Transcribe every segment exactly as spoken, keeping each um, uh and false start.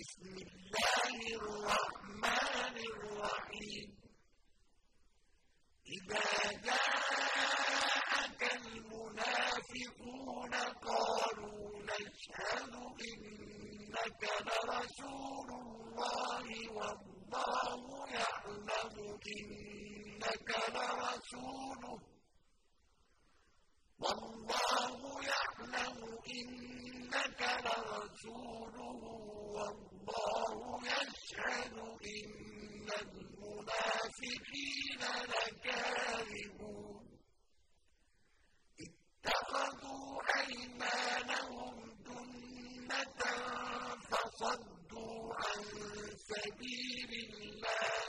بسم الله الرحمن الرحيم إذا جاءك المنافقون قالوا نشهد إنك لرسول الله والله يعلم إنك لرسوله والله يعلم إنك لرسوله والله يشهد إن المنافقين لكاذبون اتخذوا أيمانهم جنة فصدوا عن سبيل الله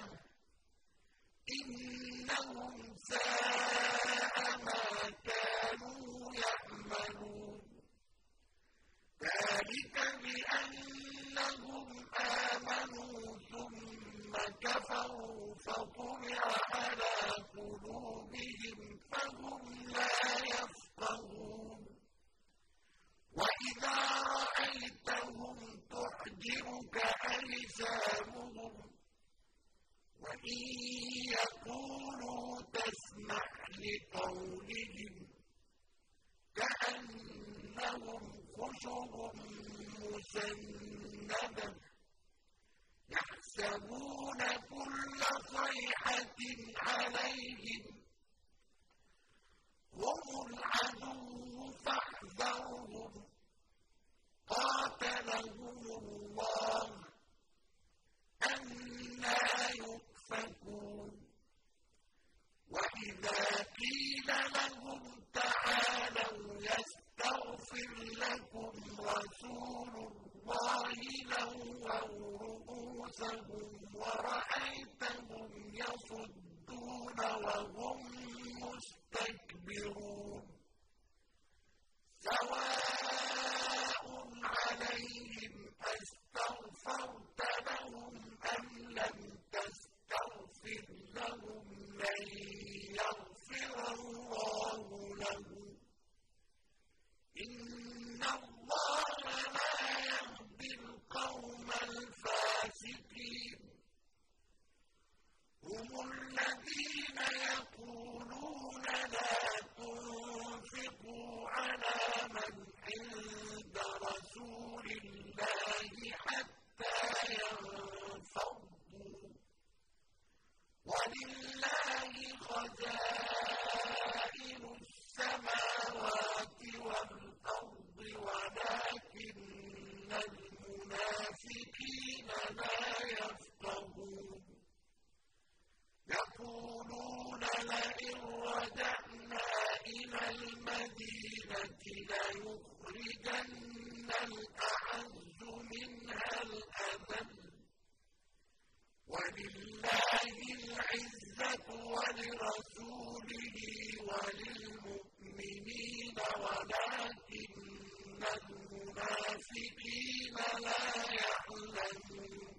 إنهم ساء ما كانوا يعملون ذلك بأنهم آمنوا ثم كفروا فطبع على قلوبهم فهم لا يفقهون وإذا رأيتهم تعجبك أجسامهم وإن يقولوا تسمع لقولهم كأنهم خشب مسندة يحسبون كل صيحة عليهم هم العدو فاحذرهم قاتلهم الله أنى يؤفكون وإذا قيل لهم تعالوا يستغفر لكم رسول الله لووا رؤوسهم ورأيتهم يصدون وهم مستكبرون سواء عليهم أستغفرت لهم أم لم تستغفر لهم لن يغفر الله لهم إن الله لا يهدي القوم الفاسقين هم الذين يقولون لا تنفقوا على من عند رسول الله حتى ينفضوا ولله خزائن السماوات والأرض ولكن المنافقين لا يفقهون يقولون لئن رجعنا إلى المدينة ليخرجن الأعز منها الأذل ولله العزة ولرسوله وللمؤمنين ولكن المنافقين لا يعلمون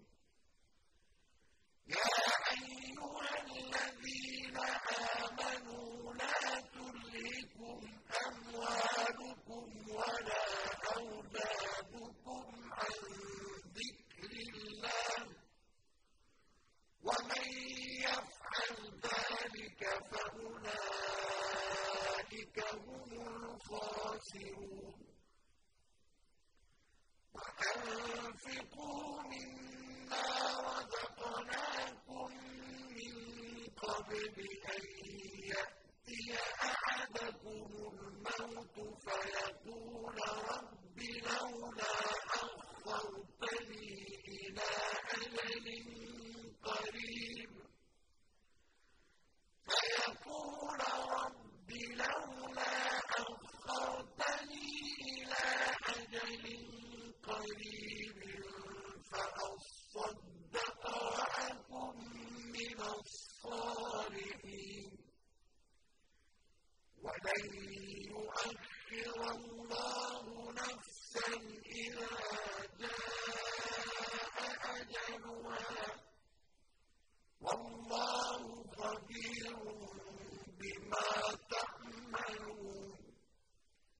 يا أيها الذين آمنوا لا تلهكم أموالكم ولا أولادكم عن ذكر الله ومن يفعل ذلك فأولئك هم الخاسرون وأنفقوا مما رزقناكم من قبل أن